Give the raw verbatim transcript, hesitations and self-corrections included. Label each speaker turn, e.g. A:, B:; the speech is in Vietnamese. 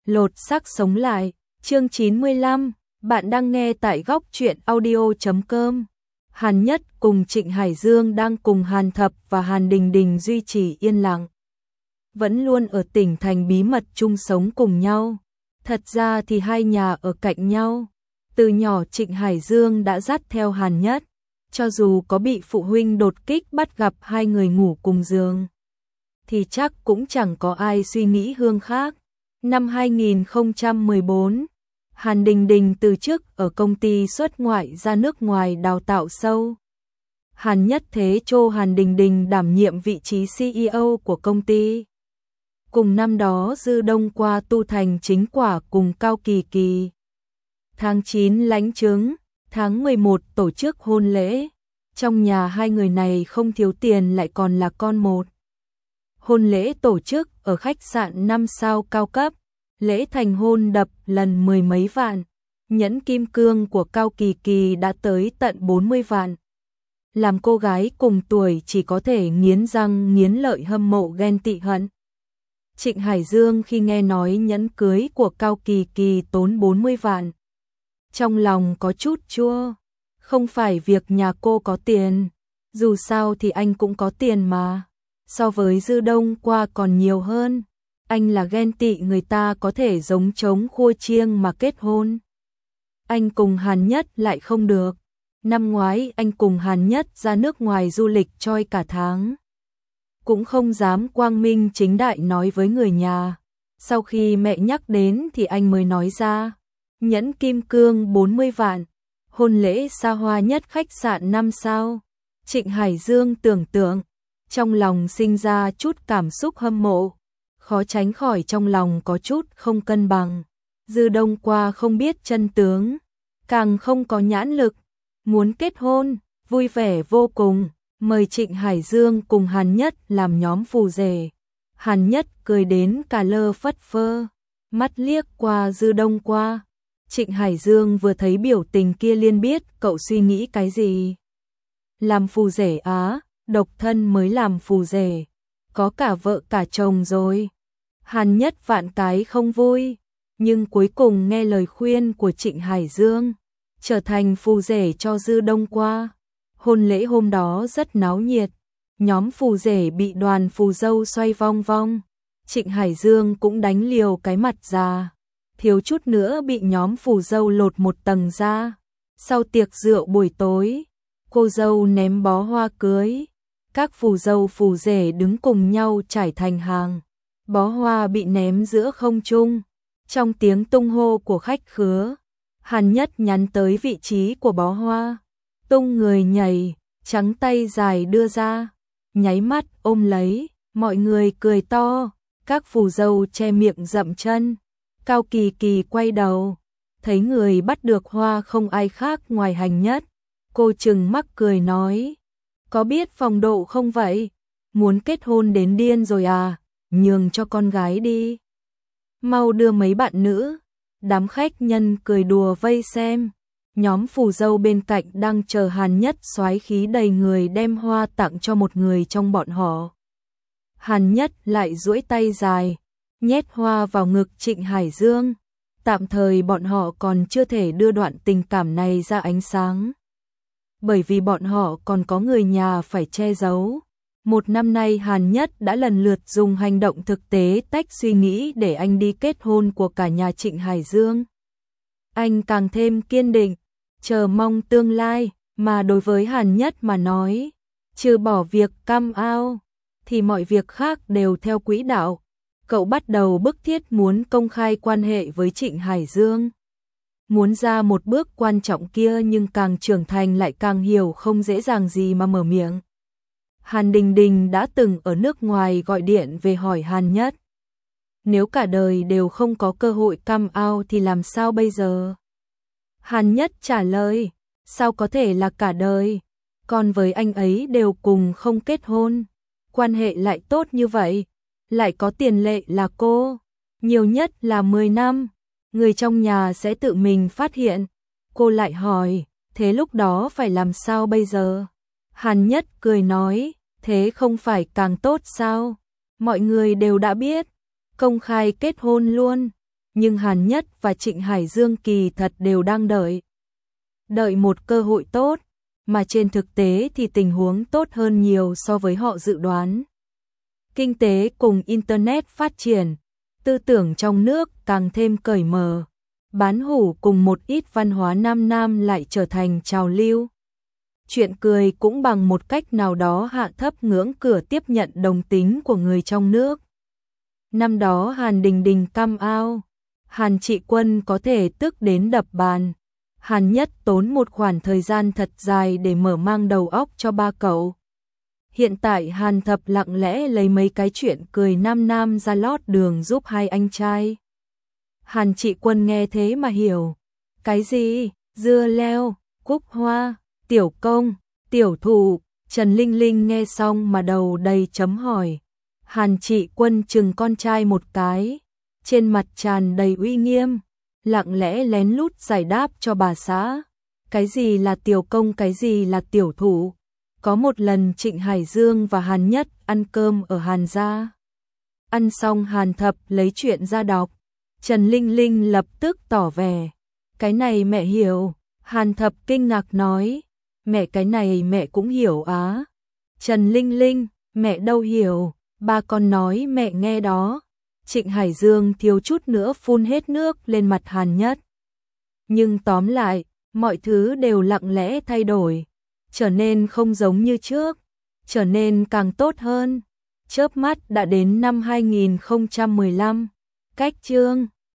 A: lột xác sống lại, chương chín mươi lăm, bạn đang nghe tại góc truyện audio chấm com. Hàn Nhất cùng Trịnh Hải Dương đang cùng Hàn Thập và Hàn Đình Đình duy trì yên lặng. Vẫn luôn ở tỉnh thành bí mật chung sống cùng nhau. Thật ra thì hai nhà ở cạnh nhau. Từ nhỏ Trịnh Hải Dương đã dắt theo Hàn Nhất. Cho dù có bị phụ huynh đột kích bắt gặp hai người ngủ cùng giường, thì chắc cũng chẳng có ai suy nghĩ hương khác. Năm hai nghìn không trăm mười bốn, Hàn Đình Đình từ chức ở công ty xuất ngoại ra nước ngoài đào tạo sâu. Hàn Nhất thế cho Hàn Đình Đình đảm nhiệm vị trí xê e ô của công ty. Cùng năm đó Dư Đông qua tu thành chính quả cùng Cao Kỳ Kỳ. Tháng chín lãnh chứng, tháng mười một tổ chức hôn lễ. Trong nhà hai người này không thiếu tiền lại còn là con một. Hôn lễ tổ chức ở khách sạn năm sao cao cấp. Lễ thành hôn đập lần mười mấy vạn. Nhẫn kim cương của Cao Kỳ Kỳ đã tới tận bốn mươi vạn. Làm cô gái cùng tuổi chỉ có thể nghiến răng nghiến lợi hâm mộ ghen tị hận. Trịnh Hải Dương khi nghe nói nhẫn cưới của Cao Kỳ Kỳ tốn bốn mươi vạn. Trong lòng có chút chua. Không phải việc nhà cô có tiền. Dù sao thì anh cũng có tiền mà. So với Dư Đông qua còn nhiều hơn. Anh là ghen tị người ta có thể giống trống khua chiêng mà kết hôn. Anh cùng Hàn Nhất lại không được. Năm ngoái anh cùng Hàn Nhất ra nước ngoài du lịch trôi cả tháng. Cũng không dám quang minh chính đại nói với người nhà. Sau khi mẹ nhắc đến thì anh mới nói ra. Nhẫn kim cương bốn mươi vạn. Hôn lễ xa hoa nhất khách sạn năm sao. Trịnh Hải Dương tưởng tượng. Trong lòng sinh ra chút cảm xúc hâm mộ. Khó tránh khỏi trong lòng có chút không cân bằng. Dư Đông qua không biết chân tướng. Càng không có nhãn lực. Muốn kết hôn, vui vẻ vô cùng. Mời Trịnh Hải Dương cùng Hàn Nhất làm nhóm phù rể. Hàn Nhất cười đến cả lơ phất phơ. Mắt liếc qua Dư Đông qua. Trịnh Hải Dương vừa thấy biểu tình kia liền biết cậu suy nghĩ cái gì. Làm phù rể á, độc thân mới làm phù rể. Có cả vợ cả chồng rồi. Hàn Nhất vạn cái không vui. Nhưng cuối cùng nghe lời khuyên của Trịnh Hải Dương. Trở thành phù rể cho Dư Đông qua. Hôn lễ hôm đó rất náo nhiệt. Nhóm phù rể bị đoàn phù dâu xoay vong vong. Trịnh Hải Dương cũng đánh liều cái mặt ra. Thiếu chút nữa bị nhóm phù dâu lột một tầng ra. Sau tiệc rượu buổi tối, cô dâu ném bó hoa cưới. Các phù dâu phù rể đứng cùng nhau trải thành hàng. Bó hoa bị ném giữa không trung. Trong tiếng tung hô của khách khứa, Hàn Nhất nhắn tới vị trí của bó hoa. Tung người nhảy, trắng tay dài đưa ra. Nháy mắt ôm lấy, mọi người cười to. Các phù dâu che miệng dậm chân. Cao Kỳ Kỳ quay đầu, thấy người bắt được hoa không ai khác ngoài Hàn Nhất. Cô trừng mắt cười nói, có biết phong độ không vậy? Muốn kết hôn đến điên rồi à? Nhường cho con gái đi. Mau đưa mấy bạn nữ. Đám khách nhân cười đùa vây xem. Nhóm phù dâu bên cạnh đang chờ Hàn Nhất soái khí đầy người đem hoa tặng cho một người trong bọn họ. Hàn Nhất lại duỗi tay dài, nhét hoa vào ngực Trịnh Hải Dương. Tạm thời bọn họ còn chưa thể đưa đoạn tình cảm này ra ánh sáng. Bởi vì bọn họ còn có người nhà phải che giấu. Một năm nay Hàn Nhất đã lần lượt dùng hành động thực tế tách suy nghĩ để anh đi kết hôn của cả nhà Trịnh Hải Dương. Anh càng thêm kiên định, chờ mong tương lai, mà đối với Hàn Nhất mà nói, trừ bỏ việc cam ao, thì mọi việc khác đều theo quỹ đạo. Cậu bắt đầu bức thiết muốn công khai quan hệ với Trịnh Hải Dương. Muốn ra một bước quan trọng kia nhưng càng trưởng thành lại càng hiểu không dễ dàng gì mà mở miệng. Hàn Đình Đình đã từng ở nước ngoài gọi điện về hỏi Hàn Nhất. Nếu cả đời đều không có cơ hội come out thì làm sao bây giờ? Hàn Nhất trả lời, sao có thể là cả đời? Còn với anh ấy đều cùng không kết hôn. Quan hệ lại tốt như vậy. Lại có tiền lệ là cô. Nhiều nhất là mười năm. Người trong nhà sẽ tự mình phát hiện. Cô lại hỏi, thế lúc đó phải làm sao bây giờ? Hàn Nhất cười nói, thế không phải càng tốt sao? Mọi người đều đã biết. Công khai kết hôn luôn. nhưng Hàn Nhất và Trịnh Hải Dương kỳ thật đều đang đợi. Đợi một cơ hội tốt, mà trên thực tế thì tình huống tốt hơn nhiều so với họ dự đoán. Kinh tế cùng Internet phát triển, tư tưởng trong nước càng thêm cởi mở, bán hủ cùng một ít văn hóa nam nam lại trở thành trào lưu. Chuyện cười cũng bằng một cách nào đó hạ thấp ngưỡng cửa tiếp nhận đồng tính của người trong nước. Năm đó Hàn Đình Đình cam ao, Hàn Trị Quân có thể tức đến đập bàn. Hàn Nhất tốn một khoảng thời gian thật dài để mở mang đầu óc cho ba cậu. Hiện tại Hàn Thập lặng lẽ lấy mấy cái chuyện cười nam nam ra lót đường giúp hai anh trai. Hàn Trị Quân nghe thế mà hiểu. Cái gì? Dưa leo, cúc hoa, tiểu công, tiểu thụ. Trần Linh Linh nghe xong mà đầu đầy chấm hỏi. Hàn Trị Quân chừng con trai một cái, trên mặt tràn đầy uy nghiêm, lặng lẽ lén lút giải đáp cho bà xã. Cái gì là tiểu công, cái gì là tiểu thụ? Có một lần Trịnh Hải Dương và Hàn Nhất ăn cơm ở Hàn gia. Ăn xong Hàn Thập lấy chuyện ra đọc. Trần Linh Linh lập tức tỏ vẻ. Cái này mẹ hiểu. Hàn Thập kinh ngạc nói. Mẹ, cái này mẹ cũng hiểu á. Trần Linh Linh, mẹ đâu hiểu. Ba con nói mẹ nghe đó. Trịnh Hải Dương thiếu chút nữa phun hết nước lên mặt Hàn Nhất. Nhưng tóm lại, mọi thứ đều lặng lẽ thay đổi, trở nên không giống như trước, trở nên càng tốt hơn. Chớp mắt đã đến năm hai nghìn không trăm mười lăm, cách chương